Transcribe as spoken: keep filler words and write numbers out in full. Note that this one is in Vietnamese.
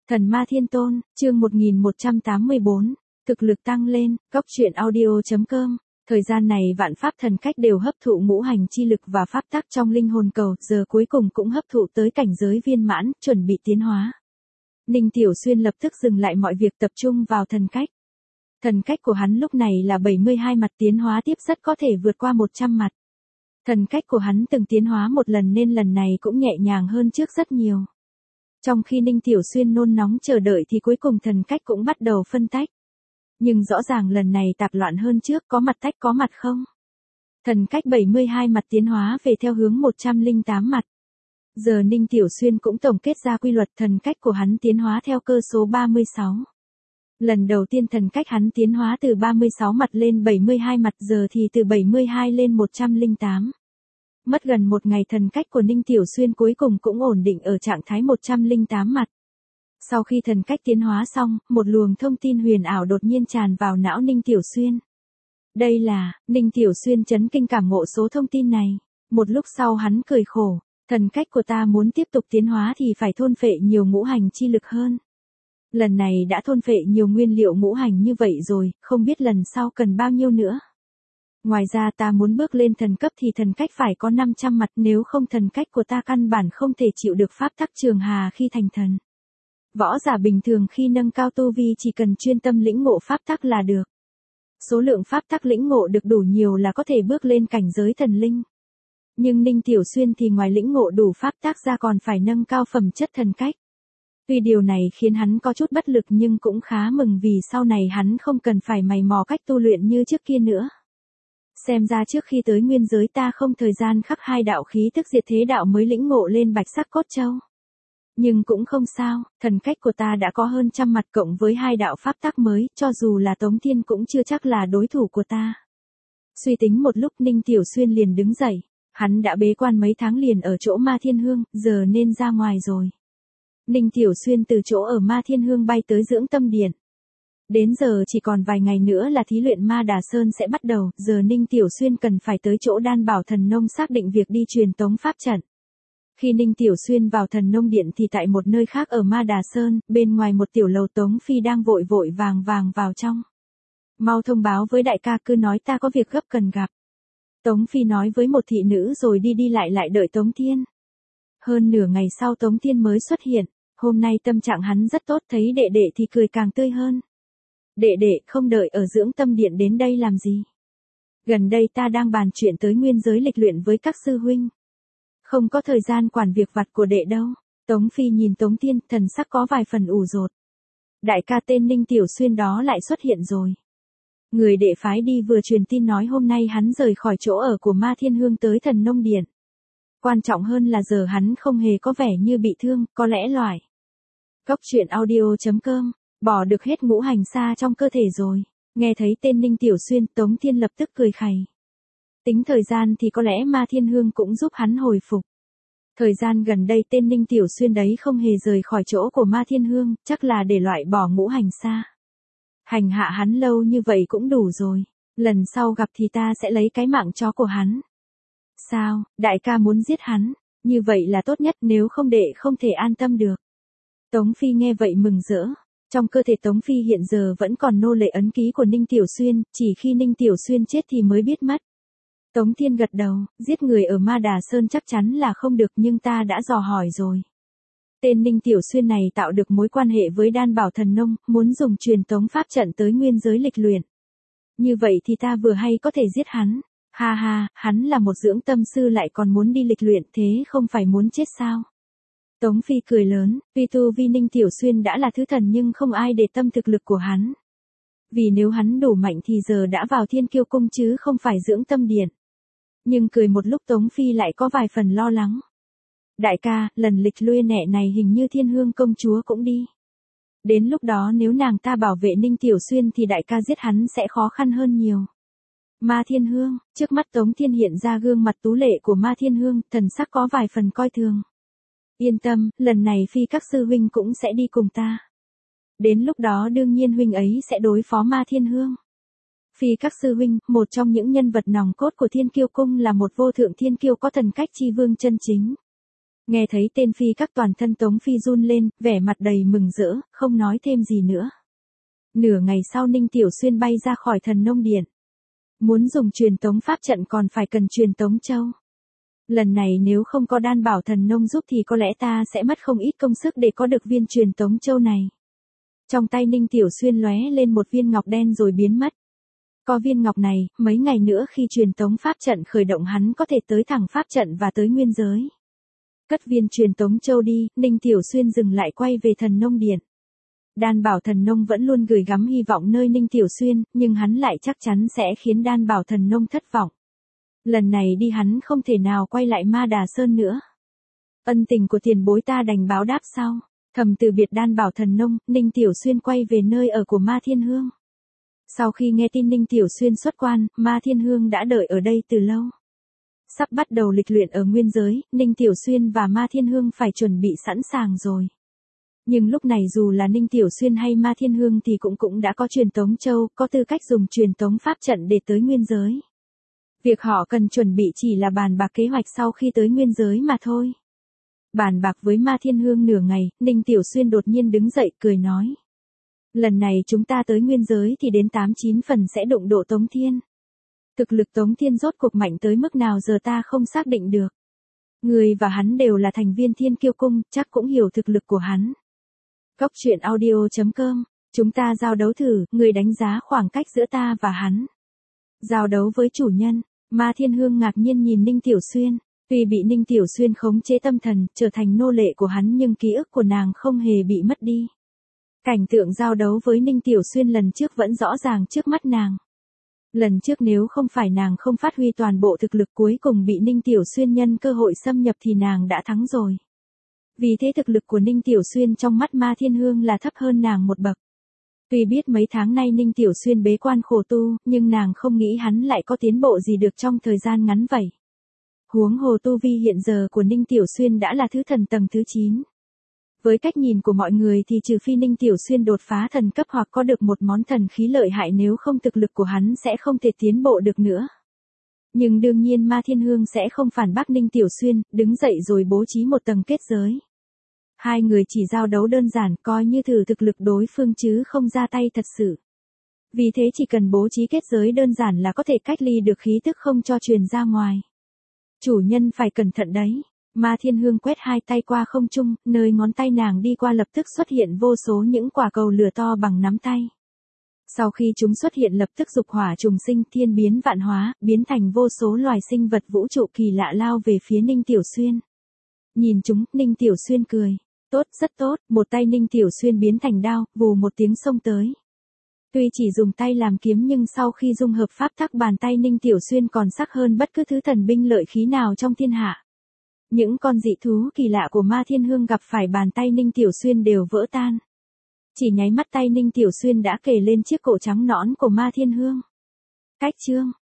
Thần Ma Thiên Tôn, chương một nghìn một trăm tám mươi bốn, thực lực tăng lên, góc truyện audio chấm com. Thời gian này vạn pháp thần cách đều hấp thụ ngũ hành chi lực và pháp tắc trong linh hồn cầu, giờ cuối cùng cũng hấp thụ tới cảnh giới viên mãn, chuẩn bị tiến hóa. Ninh Tiểu Xuyên lập tức dừng lại mọi việc tập trung vào thần cách. Thần cách của hắn lúc này là bảy mươi hai mặt, tiến hóa tiếp rất có thể vượt qua một trăm mặt. Thần cách của hắn từng tiến hóa một lần nên lần này cũng nhẹ nhàng hơn trước rất nhiều. Trong khi Ninh Tiểu Xuyên nôn nóng chờ đợi thì cuối cùng thần cách cũng bắt đầu phân tách. Nhưng rõ ràng lần này tạp loạn hơn trước, có mặt tách có mặt không. Thần cách bảy mươi hai mặt tiến hóa về theo hướng một trăm lẻ tám mặt. Giờ Ninh Tiểu Xuyên cũng tổng kết ra quy luật thần cách của hắn tiến hóa theo cơ số ba mươi sáu. Lần đầu tiên thần cách hắn tiến hóa từ ba mươi sáu mặt lên bảy mươi hai mặt, giờ thì từ bảy mươi hai lên một trăm lẻ tám. Mất gần một ngày thần cách của Ninh Tiểu Xuyên cuối cùng cũng ổn định ở trạng thái một trăm lẻ tám mặt. Sau khi thần cách tiến hóa xong, một luồng thông tin huyền ảo đột nhiên tràn vào não Ninh Tiểu Xuyên. Đây là, Ninh Tiểu Xuyên chấn kinh cảm ngộ số thông tin này. Một lúc sau hắn cười khổ, thần cách của ta muốn tiếp tục tiến hóa thì phải thôn phệ nhiều ngũ hành chi lực hơn. Lần này đã thôn phệ nhiều nguyên liệu ngũ hành như vậy rồi, không biết lần sau cần bao nhiêu nữa. Ngoài ra ta muốn bước lên thần cấp thì thần cách phải có năm trăm mặt, nếu không thần cách của ta căn bản không thể chịu được pháp tắc trường hà khi thành thần. Võ giả bình thường khi nâng cao tu vi chỉ cần chuyên tâm lĩnh ngộ pháp tắc là được. Số lượng pháp tắc lĩnh ngộ được đủ nhiều là có thể bước lên cảnh giới thần linh. Nhưng Ninh Tiểu Xuyên thì ngoài lĩnh ngộ đủ pháp tắc ra còn phải nâng cao phẩm chất thần cách. Tuy điều này khiến hắn có chút bất lực nhưng cũng khá mừng vì sau này hắn không cần phải mày mò cách tu luyện như trước kia nữa. Xem ra trước khi tới nguyên giới ta không thời gian khắc hai đạo khí tức diệt thế đạo mới lĩnh ngộ lên bạch sắc cốt châu. Nhưng cũng không sao, thần cách của ta đã có hơn trăm mặt cộng với hai đạo pháp tắc mới, cho dù là Tống Thiên cũng chưa chắc là đối thủ của ta. Suy tính một lúc Ninh Tiểu Xuyên liền đứng dậy, hắn đã bế quan mấy tháng liền ở chỗ Ma Thiên Hương, giờ nên ra ngoài rồi. Ninh Tiểu Xuyên từ chỗ ở Ma Thiên Hương bay tới Dưỡng Tâm Điện. Đến giờ chỉ còn vài ngày nữa là thí luyện Ma Đà Sơn sẽ bắt đầu, giờ Ninh Tiểu Xuyên cần phải tới chỗ Đan Bảo Thần Nông xác định việc đi truyền tống pháp trận. Khi Ninh Tiểu Xuyên vào Thần Nông Điện thì tại một nơi khác ở Ma Đà Sơn, bên ngoài một tiểu lầu Tống Phi đang vội vội vàng vàng vào trong. Mau thông báo với đại ca, cứ nói ta có việc gấp cần gặp. Tống Phi nói với một thị nữ rồi đi đi lại lại đợi Tống Thiên. Hơn nửa ngày sau Tống Thiên mới xuất hiện, hôm nay tâm trạng hắn rất tốt, thấy đệ đệ thì cười càng tươi hơn. Đệ đệ, không đợi ở Dưỡng Tâm Điện đến đây làm gì? Gần đây ta đang bàn chuyện tới nguyên giới lịch luyện với các sư huynh. Không có thời gian quản việc vặt của đệ đâu. Tống Phi nhìn Tống Thiên, thần sắc có vài phần ủ rột. Đại ca tên Ninh Tiểu Xuyên đó lại xuất hiện rồi. Người đệ phái đi vừa truyền tin nói hôm nay hắn rời khỏi chỗ ở của Ma Thiên Hương tới Thần Nông Điện. Quan trọng hơn là giờ hắn không hề có vẻ như bị thương, có lẽ loại. Góc truyện audio chấm com, bỏ được hết ngũ hành xa trong cơ thể rồi. Nghe thấy tên Ninh Tiểu Xuyên, Tống Thiên lập tức cười khẩy. Tính thời gian thì có lẽ Ma Thiên Hương cũng giúp hắn hồi phục. Thời gian gần đây tên Ninh Tiểu Xuyên đấy không hề rời khỏi chỗ của Ma Thiên Hương, chắc là để loại bỏ ngũ hành xa. Hành hạ hắn lâu như vậy cũng đủ rồi, lần sau gặp thì ta sẽ lấy cái mạng chó của hắn. Sao, đại ca muốn giết hắn, như vậy là tốt nhất, nếu không đệ không thể an tâm được. Tống Phi nghe vậy mừng rỡ. Trong cơ thể Tống Phi hiện giờ vẫn còn nô lệ ấn ký của Ninh Tiểu Xuyên, chỉ khi Ninh Tiểu Xuyên chết thì mới biết mất. Tống Thiên gật đầu, giết người ở Ma Đà Sơn chắc chắn là không được nhưng ta đã dò hỏi rồi. Tên Ninh Tiểu Xuyên này tạo được mối quan hệ với Đan Bảo Thần Nông, muốn dùng truyền tống pháp trận tới nguyên giới lịch luyện. Như vậy thì ta vừa hay có thể giết hắn. Ha ha, hắn là một dưỡng tâm sư lại còn muốn đi lịch luyện, thế không phải muốn chết sao? Tống Phi cười lớn, tuy tu vi Ninh Tiểu Xuyên đã là thứ thần nhưng không ai để tâm thực lực của hắn. Vì nếu hắn đủ mạnh thì giờ đã vào Thiên Kiêu Cung chứ không phải Dưỡng Tâm Điện. Nhưng cười một lúc Tống Phi lại có vài phần lo lắng. Đại ca, lần lịch luyện nẹ này hình như Thiên Hương công chúa cũng đi. Đến lúc đó nếu nàng ta bảo vệ Ninh Tiểu Xuyên thì đại ca giết hắn sẽ khó khăn hơn nhiều. Ma Thiên Hương, trước mắt Tống Thiên hiện ra gương mặt tú lệ của Ma Thiên Hương, thần sắc có vài phần coi thường. Yên tâm, lần này Phi các sư huynh cũng sẽ đi cùng ta. Đến lúc đó đương nhiên huynh ấy sẽ đối phó Ma Thiên Hương. Phi các sư huynh, một trong những nhân vật nòng cốt của Thiên Kiêu Cung là một vô thượng thiên kiêu có thần cách chi vương chân chính. Nghe thấy tên phi các toàn thân Tống Phi run lên, vẻ mặt đầy mừng rỡ, không nói thêm gì nữa. Nửa ngày sau Ninh Tiểu Xuyên bay ra khỏi Thần Nông Điện. Muốn dùng truyền tống pháp trận còn phải cần truyền tống châu. Lần này nếu không có Đan Bảo Thần Nông giúp thì có lẽ ta sẽ mất không ít công sức để có được viên truyền tống châu này. Trong tay Ninh Tiểu Xuyên lóe lên một viên ngọc đen rồi biến mất. Có viên ngọc này, mấy ngày nữa khi truyền tống pháp trận khởi động hắn có thể tới thẳng pháp trận và tới nguyên giới. Cất viên truyền tống châu đi, Ninh Tiểu Xuyên dừng lại quay về Thần Nông Điện. Đan Bảo Thần Nông vẫn luôn gửi gắm hy vọng nơi Ninh Tiểu Xuyên, nhưng hắn lại chắc chắn sẽ khiến Đan Bảo Thần Nông thất vọng. Lần này đi hắn không thể nào quay lại Ma Đà Sơn nữa. Ân tình của tiền bối ta đành báo đáp sau. Thầm từ biệt Đan Bảo Thần Nông, Ninh Tiểu Xuyên quay về nơi ở của Ma Thiên Hương. Sau khi nghe tin Ninh Tiểu Xuyên xuất quan, Ma Thiên Hương đã đợi ở đây từ lâu. Sắp bắt đầu lịch luyện ở nguyên giới, Ninh Tiểu Xuyên và Ma Thiên Hương phải chuẩn bị sẵn sàng rồi. Nhưng lúc này dù là Ninh Tiểu Xuyên hay Ma Thiên Hương thì cũng cũng đã có truyền tống châu, có tư cách dùng truyền tống pháp trận để tới nguyên giới. Việc họ cần chuẩn bị chỉ là bàn bạc kế hoạch sau khi tới nguyên giới mà thôi. Bàn bạc với Ma Thiên Hương nửa ngày, Ninh Tiểu Xuyên đột nhiên đứng dậy cười nói. Lần này chúng ta tới nguyên giới thì đến tám chín phần sẽ đụng độ Tống Thiên. Thực lực Tống Thiên rốt cuộc mạnh tới mức nào giờ ta không xác định được. Người và hắn đều là thành viên Thiên Kiêu Cung, chắc cũng hiểu thực lực của hắn. Góc truyện audio chấm com, chúng ta giao đấu thử, người đánh giá khoảng cách giữa ta và hắn. Giao đấu với chủ nhân, Ma Thiên Hương ngạc nhiên nhìn Ninh Tiểu Xuyên. Tuy bị Ninh Tiểu Xuyên khống chế tâm thần, trở thành nô lệ của hắn nhưng ký ức của nàng không hề bị mất đi. Cảnh tượng giao đấu với Ninh Tiểu Xuyên lần trước vẫn rõ ràng trước mắt nàng. Lần trước nếu không phải nàng không phát huy toàn bộ thực lực cuối cùng bị Ninh Tiểu Xuyên nhân cơ hội xâm nhập thì nàng đã thắng rồi. Vì thế thực lực của Ninh Tiểu Xuyên trong mắt Ma Thiên Hương là thấp hơn nàng một bậc. Tuy biết mấy tháng nay Ninh Tiểu Xuyên bế quan khổ tu, nhưng nàng không nghĩ hắn lại có tiến bộ gì được trong thời gian ngắn vậy. Huống hồ tu vi hiện giờ của Ninh Tiểu Xuyên đã là thứ thần tầng thứ chín. Với cách nhìn của mọi người thì trừ phi Ninh Tiểu Xuyên đột phá thần cấp hoặc có được một món thần khí lợi hại, nếu không thực lực của hắn sẽ không thể tiến bộ được nữa. Nhưng đương nhiên Ma Thiên Hương sẽ không phản bác Ninh Tiểu Xuyên, đứng dậy rồi bố trí một tầng kết giới. Hai người chỉ giao đấu đơn giản, coi như thử thực lực đối phương chứ không ra tay thật sự. Vì thế chỉ cần bố trí kết giới đơn giản là có thể cách ly được khí tức không cho truyền ra ngoài. Chủ nhân phải cẩn thận đấy. Ma Thiên Hương quét hai tay qua không trung, nơi ngón tay nàng đi qua lập tức xuất hiện vô số những quả cầu lửa to bằng nắm tay. Sau khi chúng xuất hiện lập tức dục hỏa trùng sinh, thiên biến vạn hóa, biến thành vô số loài sinh vật vũ trụ kỳ lạ lao về phía Ninh Tiểu Xuyên. Nhìn chúng, Ninh Tiểu Xuyên cười. Tốt, rất tốt, một tay Ninh Tiểu Xuyên biến thành đao, vù một tiếng xông tới. Tuy chỉ dùng tay làm kiếm nhưng sau khi dung hợp pháp tắc bàn tay Ninh Tiểu Xuyên còn sắc hơn bất cứ thứ thần binh lợi khí nào trong thiên hạ. Những con dị thú kỳ lạ của Ma Thiên Hương gặp phải bàn tay Ninh Tiểu Xuyên đều vỡ tan. Chỉ nháy mắt tay Ninh Tiểu Xuyên đã kề lên chiếc cổ trắng nõn của Ma Thiên Hương. Cách chương